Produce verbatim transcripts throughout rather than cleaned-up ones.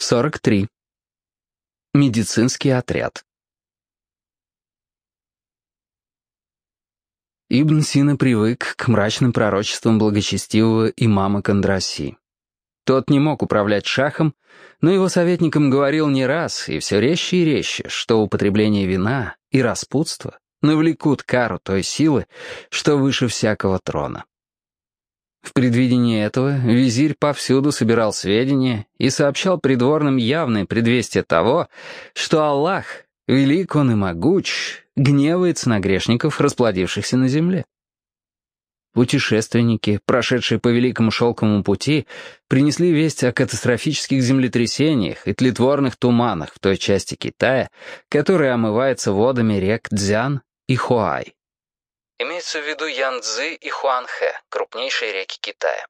сорок три. Медицинский отряд. Ибн Сина привык к мрачным пророчествам благочестивого имама Кондраси. Тот не мог управлять шахом, но его советникам говорил не раз и все резче и резче, что употребление вина и распутство навлекут кару той силы, что выше всякого трона. В предвидении этого визирь повсюду собирал сведения и сообщал придворным явное предвестие того, что Аллах, велик он и могуч, гневается на грешников, расплодившихся на земле. Путешественники, прошедшие по Великому Шелковому пути, принесли весть о катастрофических землетрясениях и тлетворных туманах в той части Китая, которая омывается водами рек Цзян и Хуай. Имеется в виду Янцзы и Хуанхэ, крупнейшие реки Китая.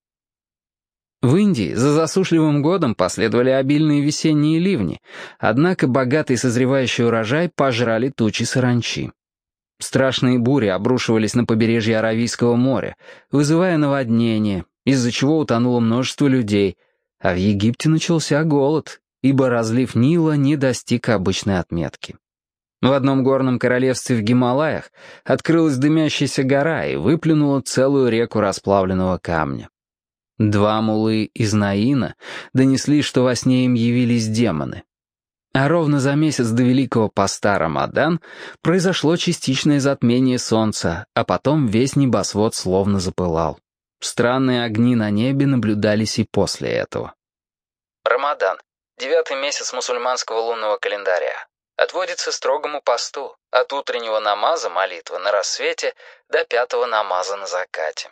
В Индии за засушливым годом последовали обильные весенние ливни, однако богатый созревающий урожай пожрали тучи саранчи. Страшные бури обрушивались на побережье Аравийского моря, вызывая наводнения, из-за чего утонуло множество людей, а в Египте начался голод, ибо разлив Нила не достиг обычной отметки. В одном горном королевстве в Гималаях открылась дымящаяся гора и выплюнула целую реку расплавленного камня. Два муллы из Наина донесли, что во сне им явились демоны. А ровно за месяц до Великого Поста Рамадан произошло частичное затмение солнца, а потом весь небосвод словно запылал. Странные огни на небе наблюдались и после этого. Рамадан — девятый месяц мусульманского лунного календаря. Отводится строгому посту, от утреннего намаза молитвы на рассвете до пятого намаза на закате.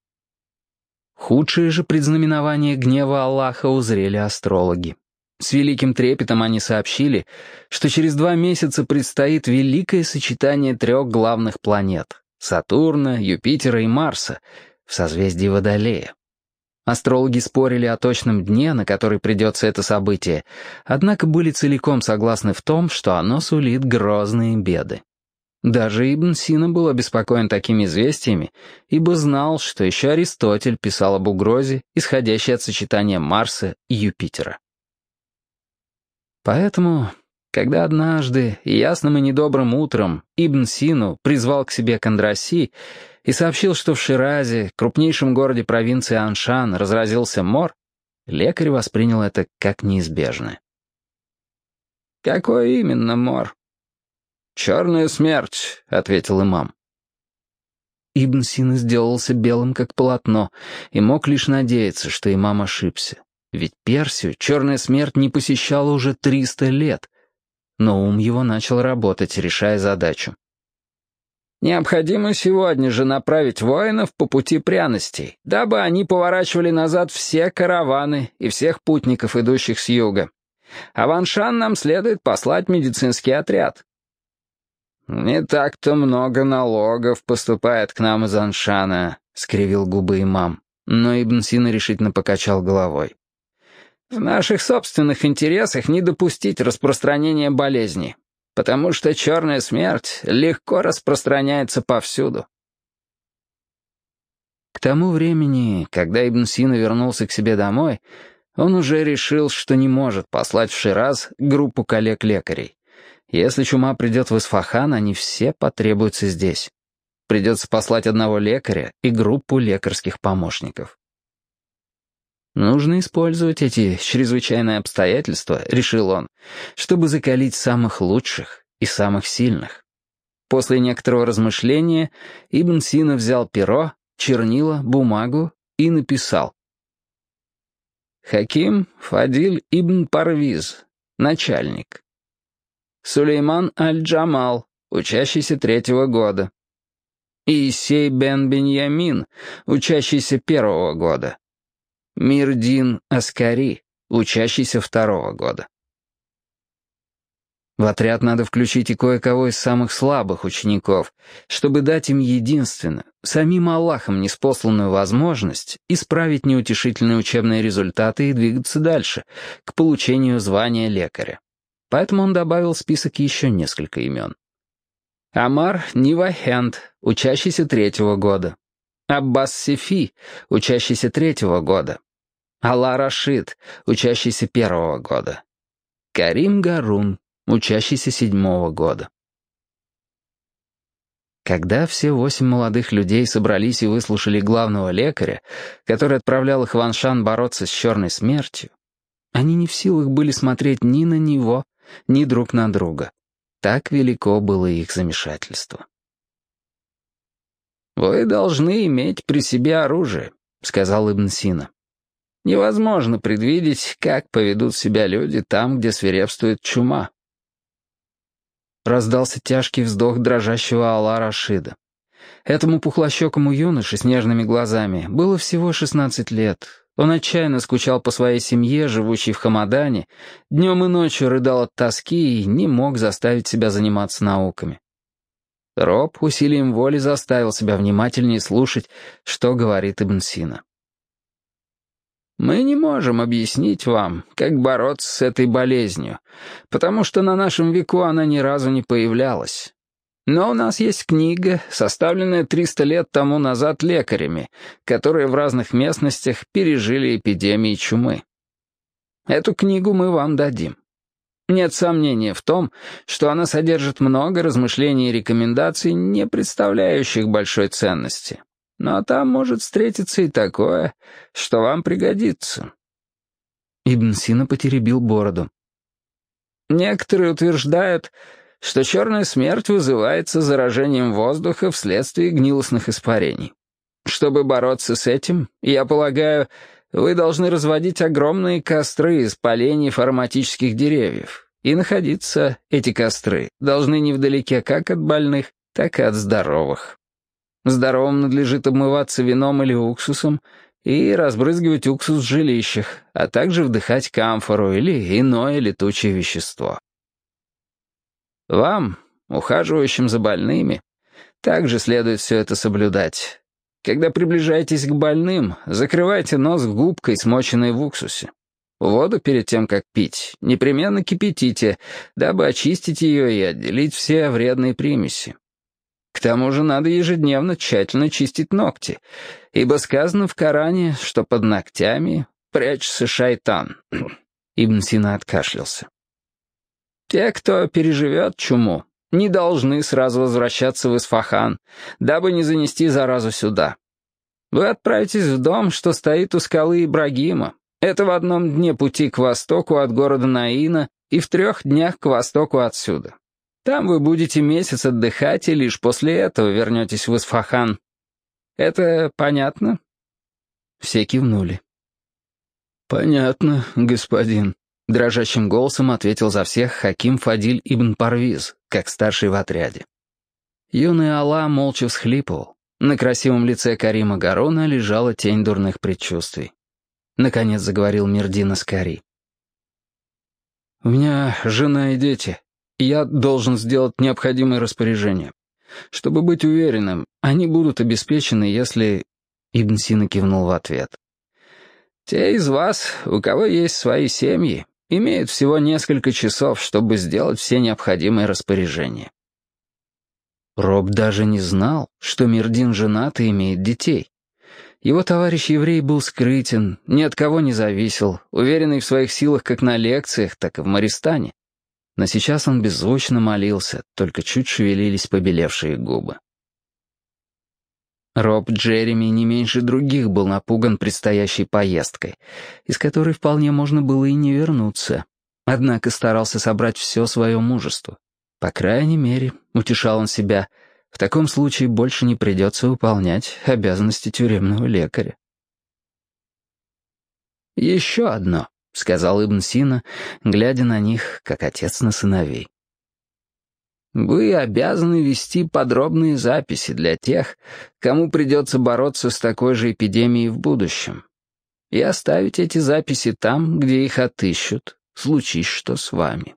Худшие же предзнаменования гнева Аллаха узрели астрологи. С великим трепетом они сообщили, что через два месяца предстоит великое сочетание трех главных планет — Сатурна, Юпитера и Марса в созвездии Водолея. Астрологи спорили о точном дне, на который придется это событие, однако были целиком согласны в том, что оно сулит грозные беды. Даже Ибн Сина был обеспокоен такими известиями, ибо знал, что еще Аристотель писал об угрозе, исходящей от сочетания Марса и Юпитера. Поэтому, когда однажды, ясным и недобрым утром, Ибн Сину призвал к себе Кондраси и сообщил, что в Ширазе, крупнейшем городе провинции Аншан, разразился мор, лекарь воспринял это как неизбежное. «Какой именно мор?» «Черная смерть», — ответил имам. Ибн Сина сделался белым как полотно и мог лишь надеяться, что имам ошибся. Ведь Персию черная смерть не посещала уже триста лет. Но ум его начал работать, решая задачу. «Необходимо сегодня же направить воинов по пути пряностей, дабы они поворачивали назад все караваны и всех путников, идущих с юга. А в Аншан нам следует послать медицинский отряд». «Не так-то много налогов поступает к нам из Аншана», — скривил губы имам, но Ибн Сина решительно покачал головой. «В наших собственных интересах не допустить распространения болезни, потому что черная смерть легко распространяется повсюду». К тому времени, когда Ибн Сина вернулся к себе домой, он уже решил, что не может послать в Шираз группу коллег-лекарей. Если чума придет в Исфахан, они все потребуются здесь. Придется послать одного лекаря и группу лекарских помощников. Нужно использовать эти чрезвычайные обстоятельства, решил он, чтобы закалить самых лучших и самых сильных. После некоторого размышления Ибн Сина взял перо, чернила, бумагу и написал. Хаким Фадиль ибн Парвиз, начальник. Сулейман аль-Джамал, учащийся третьего года. Иисей бен Беньямин, учащийся первого года. Мирдин Аскари, учащийся второго года. В отряд надо включить и кое-кого из самых слабых учеников, чтобы дать им единственную, самим Аллахом ниспосланную возможность исправить неутешительные учебные результаты и двигаться дальше, к получению звания лекаря. Поэтому он добавил в список еще несколько имен. Амар Нивахенд, учащийся третьего года. Аббас Сефи, учащийся третьего года. Алла Рашид, учащийся первого года. Карим Гарун, учащийся седьмого года. Когда все восемь молодых людей собрались и выслушали главного лекаря, который отправлял их в Аншан бороться с черной смертью, они не в силах были смотреть ни на него, ни друг на друга. Так велико было их замешательство. «Вы должны иметь при себе оружие», — сказал Ибн Сина. «Невозможно предвидеть, как поведут себя люди там, где свирепствует чума». Раздался тяжкий вздох дрожащего Ала Рашида. Этому пухлощекому юноше с нежными глазами было всего шестнадцать лет. Он отчаянно скучал по своей семье, живущей в Хамадане, днем и ночью рыдал от тоски и не мог заставить себя заниматься науками. Роб усилием воли заставил себя внимательнее слушать, что говорит Ибн Сина. «Мы не можем объяснить вам, как бороться с этой болезнью, потому что на нашем веку она ни разу не появлялась. Но у нас есть книга, составленная триста лет тому назад лекарями, которые в разных местностях пережили эпидемии чумы. Эту книгу мы вам дадим. Нет сомнения в том, что она содержит много размышлений и рекомендаций, не представляющих большой ценности. Но там может встретиться и такое, что вам пригодится». Ибн Сина потеребил бороду. «Некоторые утверждают, что черная смерть вызывается заражением воздуха вследствие гнилостных испарений. Чтобы бороться с этим, я полагаю, вы должны разводить огромные костры из поленьев ароматических деревьев, и находиться эти костры должны невдалеке как от больных, так и от здоровых. Здоровым надлежит обмываться вином или уксусом и разбрызгивать уксус в жилищах, а также вдыхать камфору или иное летучее вещество. Вам, ухаживающим за больными, также следует все это соблюдать. Когда приближаетесь к больным, закрывайте нос губкой, смоченной в уксусе. Воду перед тем, как пить, непременно кипятите, дабы очистить ее и отделить все вредные примеси. К тому же надо ежедневно тщательно чистить ногти, ибо сказано в Коране, что под ногтями прячется шайтан». Ибн Сина откашлялся. «Те, кто переживет чуму, не должны сразу возвращаться в Исфахан, дабы не занести заразу сюда. Вы отправитесь в дом, что стоит у скалы Ибрагима. Это в одном дне пути к востоку от города Наина и в трех днях к востоку отсюда. Там вы будете месяц отдыхать, и лишь после этого вернетесь в Исфахан. Это понятно?» Все кивнули. «Понятно, господин», — дрожащим голосом ответил за всех Хаким Фадиль ибн Парвиз, как старший в отряде. Юный Ала молча всхлипывал. На красивом лице Карима Гаруна лежала тень дурных предчувствий. Наконец заговорил Мирдин Аскари. «У меня жена и дети. Я должен сделать необходимые распоряжения. Чтобы быть уверенным, они будут обеспечены, если...» Ибн Сина кивнул в ответ. «Те из вас, у кого есть свои семьи, имеют всего несколько часов, чтобы сделать все необходимые распоряжения». Роб даже не знал, что Мирдин женат и имеет детей. Его товарищ-еврей был скрытен, ни от кого не зависел, уверенный в своих силах как на лекциях, так и в Мористане. Но сейчас он беззвучно молился, только чуть шевелились побелевшие губы. Роб Джереми не меньше других был напуган предстоящей поездкой, из которой вполне можно было и не вернуться, однако старался собрать все свое мужество. По крайней мере, утешал он себя, в таком случае больше не придется выполнять обязанности тюремного лекаря. «Еще одно», — сказал Ибн Сина, глядя на них, как отец на сыновей. «Вы обязаны вести подробные записи для тех, кому придется бороться с такой же эпидемией в будущем, и оставить эти записи там, где их отыщут, случись что с вами».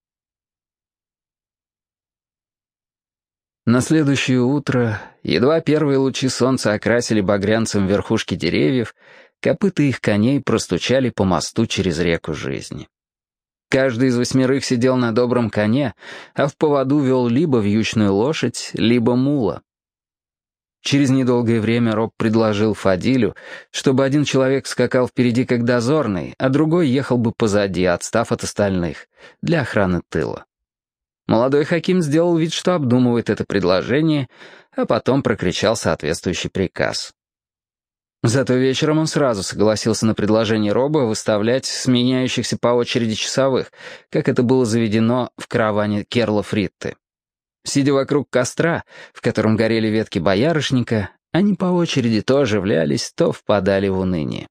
На следующее утро, едва первые лучи солнца окрасили багрянцем верхушки деревьев, копыта их коней простучали по мосту через реку жизни. Каждый из восьмерых сидел на добром коне, а в поводу вел либо вьючную лошадь, либо мула. Через недолгое время Роб предложил Фадилю, чтобы один человек скакал впереди как дозорный, а другой ехал бы позади, отстав от остальных, для охраны тыла. Молодой хаким сделал вид, что обдумывает это предложение, а потом прокричал соответствующий приказ. Зато вечером он сразу согласился на предложение Роба выставлять сменяющихся по очереди часовых, как это было заведено в караване Керла Фритты. Сидя вокруг костра, в котором горели ветки боярышника, они по очереди то оживлялись, то впадали в уныние.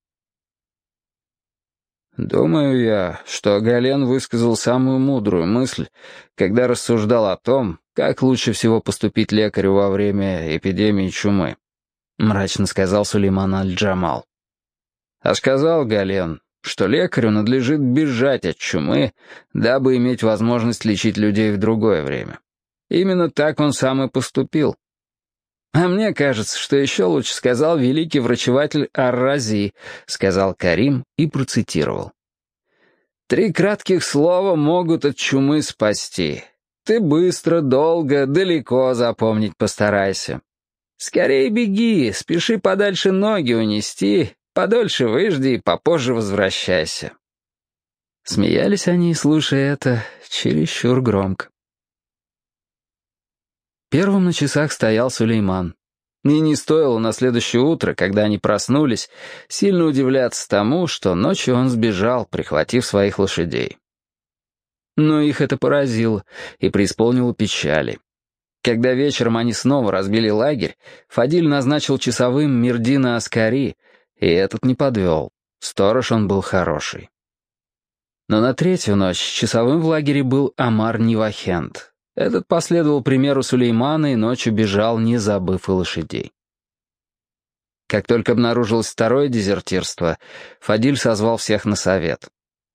«Думаю я, что Гален высказал самую мудрую мысль, когда рассуждал о том, как лучше всего поступить лекарю во время эпидемии чумы», — мрачно сказал Сулейман аль-Джамал. «А сказал Гален, что лекарю надлежит бежать от чумы, дабы иметь возможность лечить людей в другое время. Именно так он сам и поступил. А мне кажется, что еще лучше сказал великий врачеватель Ар-Рази», — сказал Карим и процитировал. «Три кратких слова могут от чумы спасти. Ты быстро, долго, далеко запомнить постарайся. Скорее беги, спеши подальше ноги унести, подольше выжди и попозже возвращайся». Смеялись они, слушая это, чересчур громко. Первым на часах стоял Сулейман. И не стоило на следующее утро, когда они проснулись, сильно удивляться тому, что ночью он сбежал, прихватив своих лошадей. Но их это поразило и преисполнило печали. Когда вечером они снова разбили лагерь, Фадиль назначил часовым Мирдина Аскари, и этот не подвел. Сторож он был хороший. Но на третью ночь часовым в лагере был Амар Нивахент. Этот последовал примеру Сулеймана и ночью бежал, не забыв и лошадей. Как только обнаружилось второе дезертирство, Фадиль созвал всех на совет.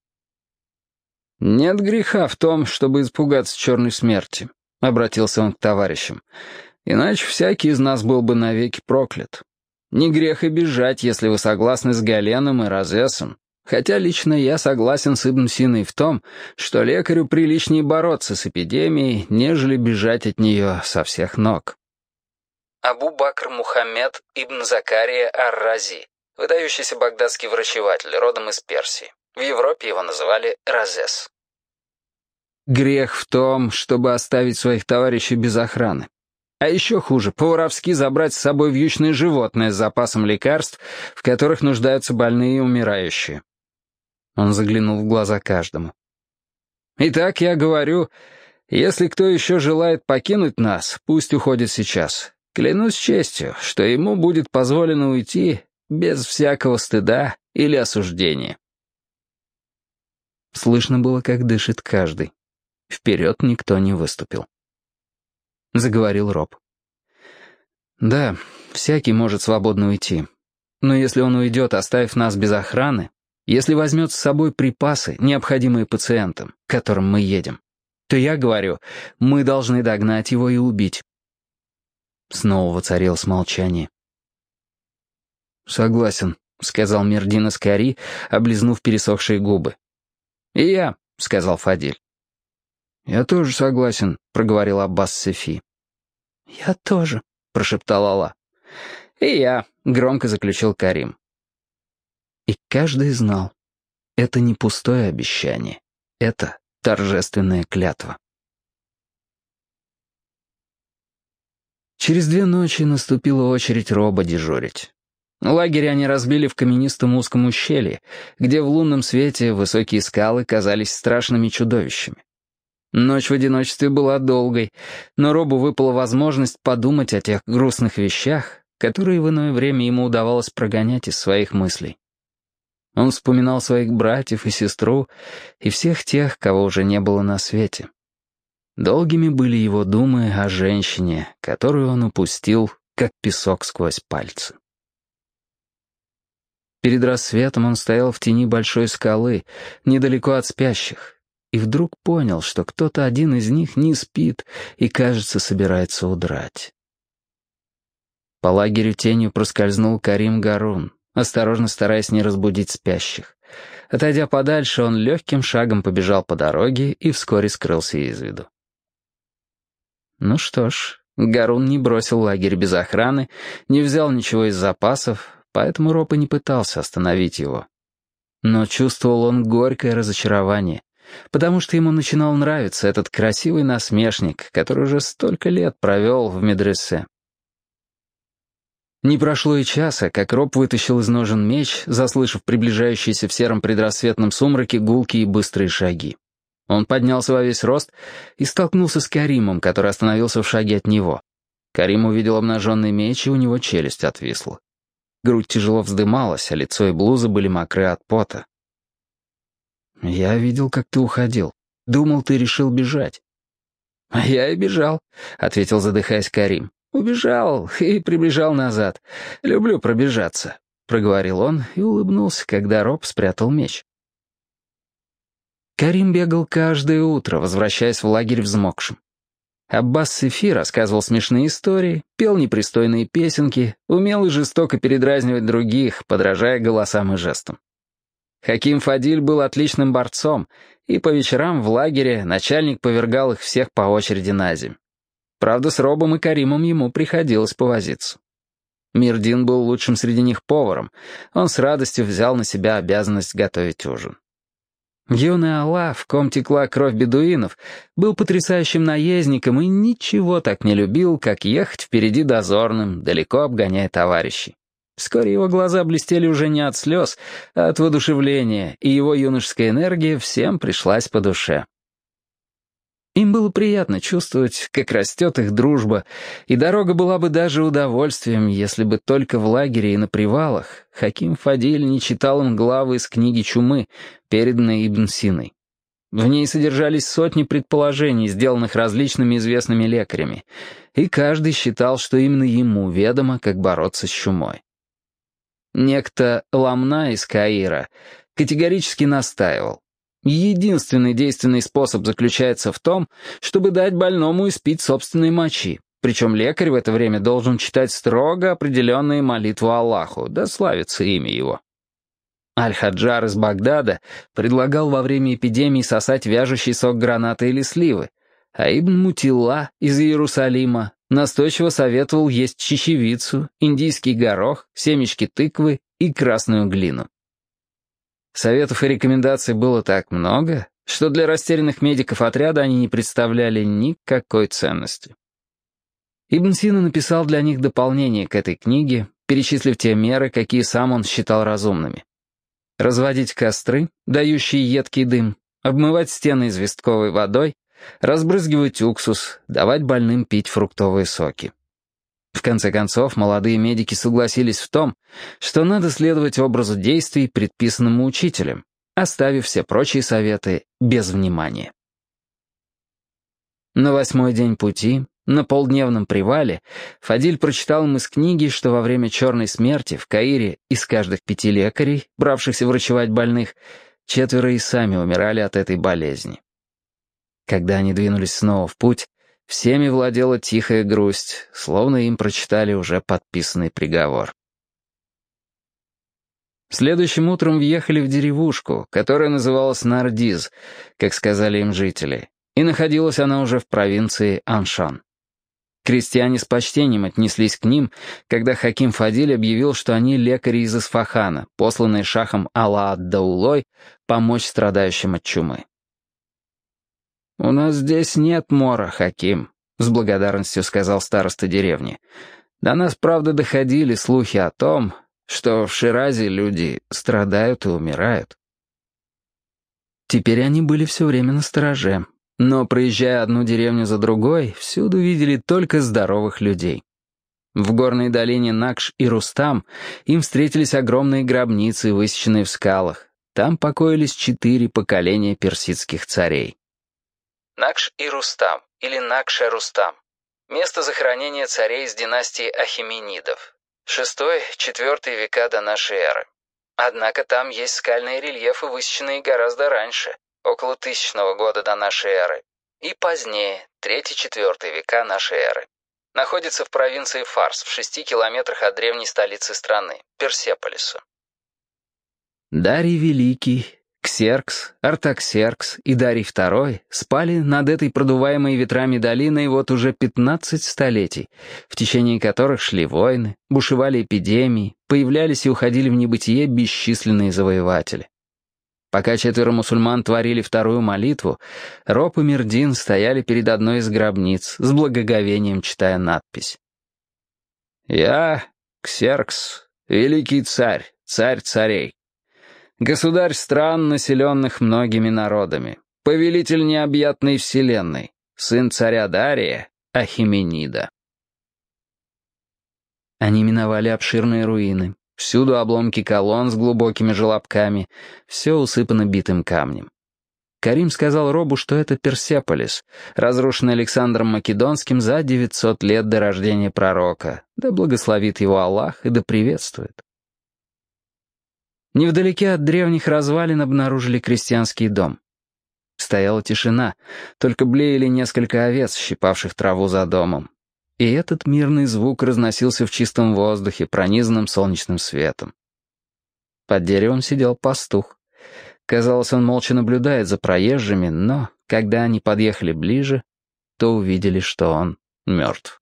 «Нет греха в том, чтобы испугаться черной смерти», — обратился он к товарищам. «Иначе всякий из нас был бы навеки проклят. Не грех и бежать, если вы согласны с Галеном и Розесом. Хотя лично я согласен с Ибн Синой в том, что лекарю приличнее бороться с эпидемией, нежели бежать от нее со всех ног». Абу Бакр Мухаммед ибн Закария ар-Рази, выдающийся багдадский врачеватель, родом из Персии. В Европе его называли Розес. Грех в том, чтобы оставить своих товарищей без охраны. А еще хуже, по-воровски забрать с собой вьючное животное с запасом лекарств, в которых нуждаются больные и умирающие. Он заглянул в глаза каждому. «Итак, я говорю, если кто еще желает покинуть нас, пусть уходит сейчас. Клянусь честью, что ему будет позволено уйти без всякого стыда или осуждения». Слышно было, как дышит каждый. Вперед никто не выступил. Заговорил Роб. «Да, всякий может свободно уйти. Но если он уйдет, оставив нас без охраны, если возьмет с собой припасы, необходимые пациентам, к которым мы едем, то я говорю, мы должны догнать его и убить». Снова воцарилось молчание. «Согласен», — сказал Мирдин Аскари, облизнув пересохшие губы. «И я», — сказал Фадиль. «Я тоже согласен», — проговорил Аббас Сефи. «Я тоже», — прошептал Алла. «И я», — громко заключил Карим. И каждый знал, это не пустое обещание, это торжественная клятва. Через две ночи наступила очередь Роба дежурить. Лагерь они разбили в каменистом узком ущелье, где в лунном свете высокие скалы казались страшными чудовищами. Ночь в одиночестве была долгой, но Робу выпала возможность подумать о тех грустных вещах, которые в иное время ему удавалось прогонять из своих мыслей. Он вспоминал своих братьев и сестру и всех тех, кого уже не было на свете. Долгими были его думы о женщине, которую он упустил, как песок сквозь пальцы. Перед рассветом он стоял в тени большой скалы, недалеко от спящих, и вдруг понял, что кто-то один из них не спит и, кажется, собирается удрать. По лагерю тенью проскользнул Карим Гарун, осторожно стараясь не разбудить спящих. Отойдя подальше, он легким шагом побежал по дороге и вскоре скрылся из виду. Ну что ж, Гарун не бросил лагерь без охраны, не взял ничего из запасов, поэтому Роб и не пытался остановить его. Но чувствовал он горькое разочарование, потому что ему начинал нравиться этот красивый насмешник, который уже столько лет провел в медресе. Не прошло и часа, как Роб вытащил из ножен меч, заслышав приближающиеся в сером предрассветном сумраке гулкие и быстрые шаги. Он поднялся во весь рост и столкнулся с Каримом, который остановился в шаге от него. Карим увидел обнаженный меч, и у него челюсть отвисла. Грудь тяжело вздымалась, а лицо и блуза были мокры от пота. «Я видел, как ты уходил. Думал, ты решил бежать». «Я и бежал», — ответил, задыхаясь, Карим. «Убежал и прибежал назад. Люблю пробежаться», — проговорил он и улыбнулся, когда Роб спрятал меч. Карим бегал каждое утро, возвращаясь в лагерь взмокшим. Аббас Сефи рассказывал смешные истории, пел непристойные песенки, умел и жестоко передразнивать других, подражая голосам и жестам. Хаким Фадиль был отличным борцом, и по вечерам в лагере начальник повергал их всех по очереди на земь. Правда, с Робом и Каримом ему приходилось повозиться. Мирдин был лучшим среди них поваром, он с радостью взял на себя обязанность готовить ужин. Юный Алла, в ком текла кровь бедуинов, был потрясающим наездником и ничего так не любил, как ехать впереди дозорным, далеко обгоняя товарищей. Вскоре его глаза блестели уже не от слез, а от воодушевления, и его юношеская энергия всем пришлась по душе. Им было приятно чувствовать, как растет их дружба, и дорога была бы даже удовольствием, если бы только в лагере и на привалах Хаким Фадиль не читал им главы из книги «Чумы», переданной Ибн Синой. В ней содержались сотни предположений, сделанных различными известными лекарями, и каждый считал, что именно ему ведомо, как бороться с чумой. Некто Ламна из Каира категорически настаивал. Единственный действенный способ заключается в том, чтобы дать больному испить собственной мочи, причем лекарь в это время должен читать строго определенные молитвы Аллаху, да славится имя его. Аль-Хаджар из Багдада предлагал во время эпидемии сосать вяжущий сок граната или сливы, а Ибн Мутилла из Иерусалима настойчиво советовал есть чечевицу, индийский горох, семечки тыквы и красную глину. Советов и рекомендаций было так много, что для растерянных медиков отряда они не представляли никакой ценности. Ибн Сина написал для них дополнение к этой книге, перечислив те меры, какие сам он считал разумными. Разводить костры, дающие едкий дым, обмывать стены известковой водой, разбрызгивать уксус, давать больным пить фруктовые соки. В конце концов, молодые медики согласились в том, что надо следовать образу действий, предписанному учителем, оставив все прочие советы без внимания. На восьмой день пути, на полдневном привале, Фадиль прочитал им из книги, что во время черной смерти в Каире из каждых пяти лекарей, бравшихся врачевать больных, четверо и сами умирали от этой болезни. Когда они двинулись снова в путь, всеми владела тихая грусть, словно им прочитали уже подписанный приговор. Следующим утром въехали в деревушку, которая называлась Нардиз, как сказали им жители, и находилась она уже в провинции Аншан. Крестьяне с почтением отнеслись к ним, когда Хаким Фадиль объявил, что они лекари из Исфахана, посланные шахом Ала-ад-Даулой помочь страдающим от чумы. «У нас здесь нет мора, Хаким», — с благодарностью сказал староста деревни. «До нас, правда, доходили слухи о том, что в Ширазе люди страдают и умирают». Теперь они были все время настороже, но, проезжая одну деревню за другой, всюду видели только здоровых людей. В горной долине Накш и Рустам им встретились огромные гробницы, высеченные в скалах. Там покоились четыре поколения персидских царей. Накш и Рустам, или Накш-Рустам. Место захоронения царей из династии Ахеменидов. шестой-четвёртый века до нашей эры. Однако там есть скальные рельефы, высеченные гораздо раньше, около тысячного года до нашей эры, и позднее, третий-четвёртый века нашей эры. Находится в провинции Фарс, в шести километрах от древней столицы страны, Персеполиса. Дарий Великий, к Ксеркс, Артаксеркс и Дарий второй спали над этой продуваемой ветрами долиной вот уже пятнадцать столетий, в течение которых шли войны, бушевали эпидемии, появлялись и уходили в небытие бесчисленные завоеватели. Пока четверо мусульман творили вторую молитву, Роб и Мирдин стояли перед одной из гробниц, с благоговением читая надпись. «Я, Ксеркс, великий царь, царь царей. Государь стран, населенных многими народами, повелитель необъятной вселенной, сын царя Дария, Ахименида». Они миновали обширные руины, всюду обломки колонн с глубокими желобками, все усыпано битым камнем. Карим сказал Робу, что это Персеполис, разрушенный Александром Македонским за девятьсот лет до рождения пророка, да благословит его Аллах и да приветствует. Невдалеке от древних развалин обнаружили крестьянский дом. Стояла тишина, только блеяли несколько овец, щипавших траву за домом. И этот мирный звук разносился в чистом воздухе, пронизанном солнечным светом. Под деревом сидел пастух. Казалось, он молча наблюдает за проезжими, но, когда они подъехали ближе, то увидели, что он мертв.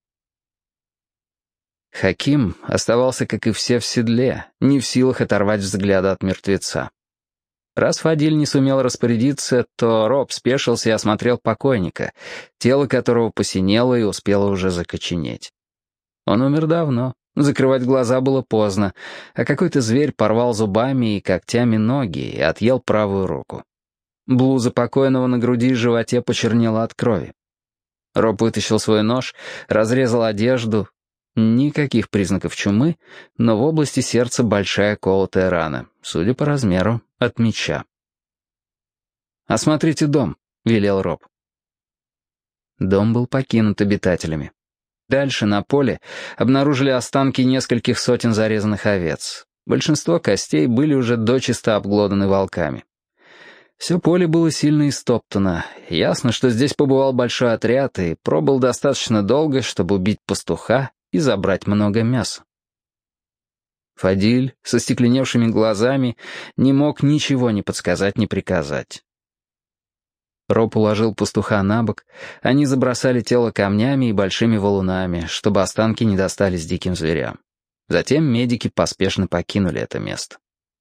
Хаким оставался, как и все, в седле, не в силах оторвать взгляда от мертвеца. Раз Фадиль не сумел распорядиться, то Роб спешился и осмотрел покойника, тело которого посинело и успело уже закоченеть. Он умер давно, закрывать глаза было поздно, а какой-то зверь порвал зубами и когтями ноги и отъел правую руку. Блуза покойного на груди и животе почернела от крови. Роб вытащил свой нож, разрезал одежду. Никаких признаков чумы, но в области сердца большая колотая рана, судя по размеру, от меча. «Осмотрите дом», — велел Роб. Дом был покинут обитателями. Дальше, на поле, обнаружили останки нескольких сотен зарезанных овец. Большинство костей были уже дочисто обглоданы волками. Все поле было сильно истоптано. Ясно, что здесь побывал большой отряд и пробыл достаточно долго, чтобы убить пастуха и забрать много мяса. Фадиль со стекленевшими глазами не мог ничего ни подсказать, ни приказать. Роб уложил пастуха на бок, они забросали тело камнями и большими валунами, чтобы останки не достались диким зверям. Затем медики поспешно покинули это место.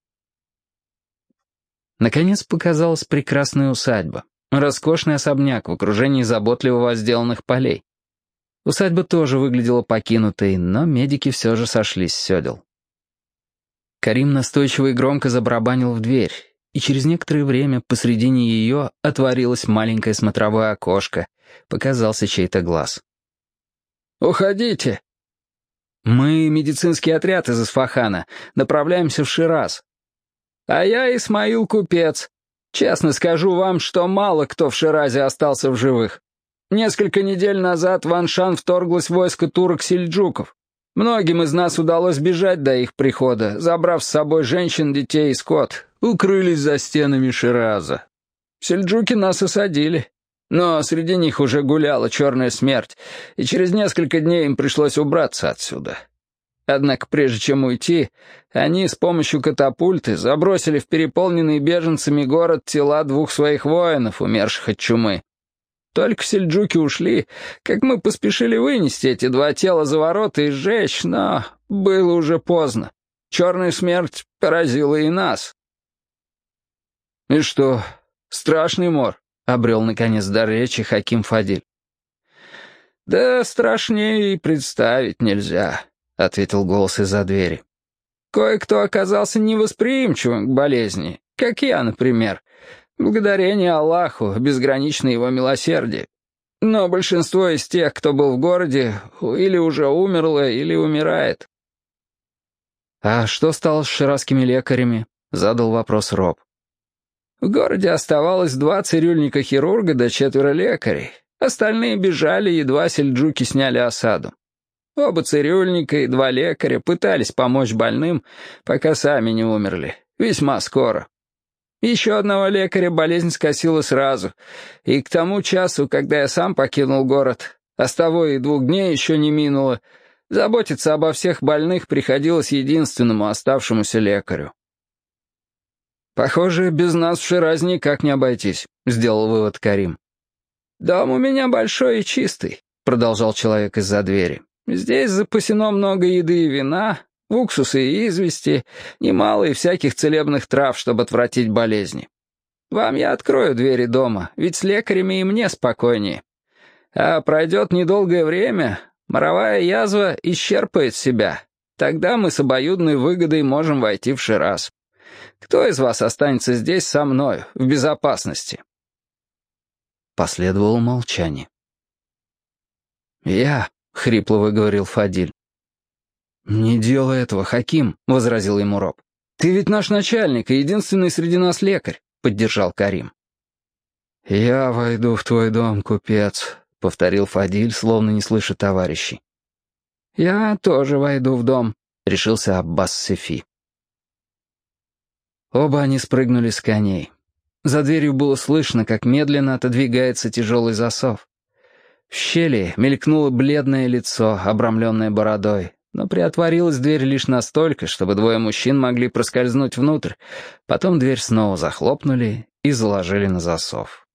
Наконец показалась прекрасная усадьба, роскошный особняк в окружении заботливо возделанных полей. Усадьба тоже выглядела покинутой, но медики все же сошлись с седел. Карим настойчиво и громко забарабанил в дверь, и через некоторое время посредине ее отворилось маленькое смотровое окошко, показался чей-то глаз. «Уходите!» «Мы медицинский отряд из Исфахана, направляемся в Шираз». «А я Исмаил Купец. Честно скажу вам, что мало кто в Ширазе остался в живых. Несколько недель назад в Аншан вторглось войско турок-сельджуков. Многим из нас удалось бежать до их прихода, забрав с собой женщин, детей и скот. Укрылись за стенами Шираза. Сельджуки нас осадили. Но среди них уже гуляла черная смерть, и через несколько дней им пришлось убраться отсюда. Однако прежде чем уйти, они с помощью катапульты забросили в переполненный беженцами город тела двух своих воинов, умерших от чумы. Только сельджуки ушли, как мы поспешили вынести эти два тела за ворота и сжечь, но было уже поздно. Черная смерть поразила и нас». «И что, страшный мор?» — обрел наконец дар речи Хаким Фадиль. «Да страшнее и представить нельзя», — ответил голос из-за двери. «Кое-кто оказался невосприимчивым к болезни, как я, например. Благодарение Аллаху, безграничное его милосердие. Но большинство из тех, кто был в городе, или уже умерло, или умирает». «А что стало с ширазскими лекарями?» — задал вопрос Роб. «В городе оставалось два цирюльника-хирурга да четверо лекарей. Остальные бежали, едва сельджуки сняли осаду. Оба цирюльника и два лекаря пытались помочь больным, пока сами не умерли. Весьма скоро. Еще одного лекаря болезнь скосила сразу, и к тому часу, когда я сам покинул город, а с того и двух дней еще не минуло, заботиться обо всех больных приходилось единственному оставшемуся лекарю». «Похоже, без нас в Ширазе никак не обойтись», — сделал вывод Карим. «Дом у меня большой и чистый», — продолжал человек из-за двери. «Здесь запасено много еды и вина, уксуса и извести, немало и всяких целебных трав, чтобы отвратить болезни. Вам я открою двери дома, ведь с лекарями и мне спокойнее. А пройдет недолгое время, моровая язва исчерпает себя. Тогда мы с обоюдной выгодой можем войти в Шираз. Кто из вас останется здесь со мною, в безопасности?» Последовало молчание. «Я», — хрипло выговорил Фадиль. «Не делай этого, Хаким», — возразил ему Роб. «Ты ведь наш начальник и единственный среди нас лекарь», — поддержал Карим. «Я войду в твой дом, купец», — повторил Фадиль, словно не слыша товарищей. «Я тоже войду в дом», — решился Аббас Сефи. Оба они спрыгнули с коней. За дверью было слышно, как медленно отодвигается тяжелый засов. В щели мелькнуло бледное лицо, обрамленное бородой, но приотворилась дверь лишь настолько, чтобы двое мужчин могли проскользнуть внутрь. Потом дверь снова захлопнули и заложили на засов.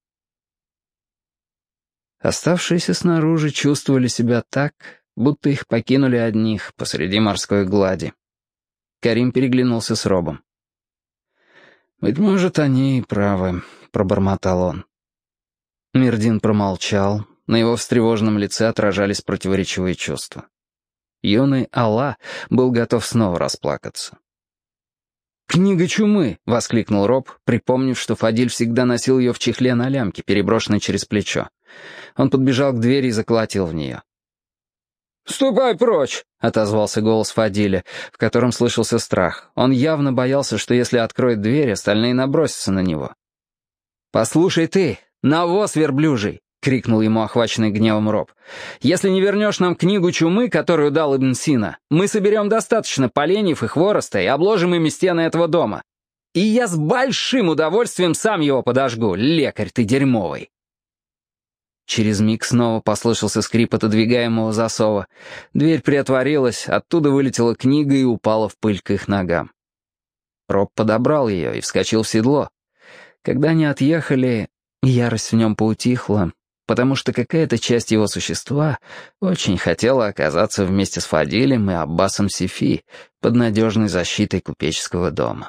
Оставшиеся снаружи чувствовали себя так, будто их покинули одних посреди морской глади. Карим переглянулся с Робом. «Быть может, они и правы», — пробормотал он. Мирдин промолчал, на его встревоженном лице отражались противоречивые чувства. Юный Алла был готов снова расплакаться. «Книга чумы!» — воскликнул Роб, припомнив, что Фадиль всегда носил ее в чехле на лямке, переброшенной через плечо. Он подбежал к двери и заколотил в нее. «Ступай прочь!» — отозвался голос Фадиля, в котором слышался страх. Он явно боялся, что если откроет дверь, остальные набросятся на него. «Послушай ты, навоз верблюжий!» — крикнул ему охваченный гневом Роб. «Если не вернешь нам книгу чумы, которую дал Ибн Сина, мы соберем достаточно поленьев и хвороста и обложим ими стены этого дома. И я с большим удовольствием сам его подожгу, лекарь ты дерьмовый!» Через миг снова послышался скрип отодвигаемого засова. Дверь приотворилась, оттуда вылетела книга и упала в пыль к их ногам. Роб подобрал ее и вскочил в седло. Когда они отъехали, ярость в нем поутихла, потому что какая-то часть его существа очень хотела оказаться вместе с Фадилем и Аббасом Сефи под надежной защитой купеческого дома.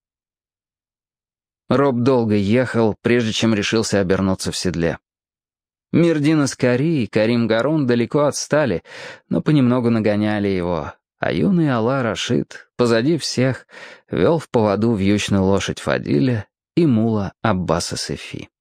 Роб долго ехал, прежде чем решился обернуться в седле. Мирдин Аскари и Карим Гарун далеко отстали, но понемногу нагоняли его, а юный Алла Рашид, позади всех, вел в поводу вьючную лошадь Фадиля и мула Аббаса Сефи.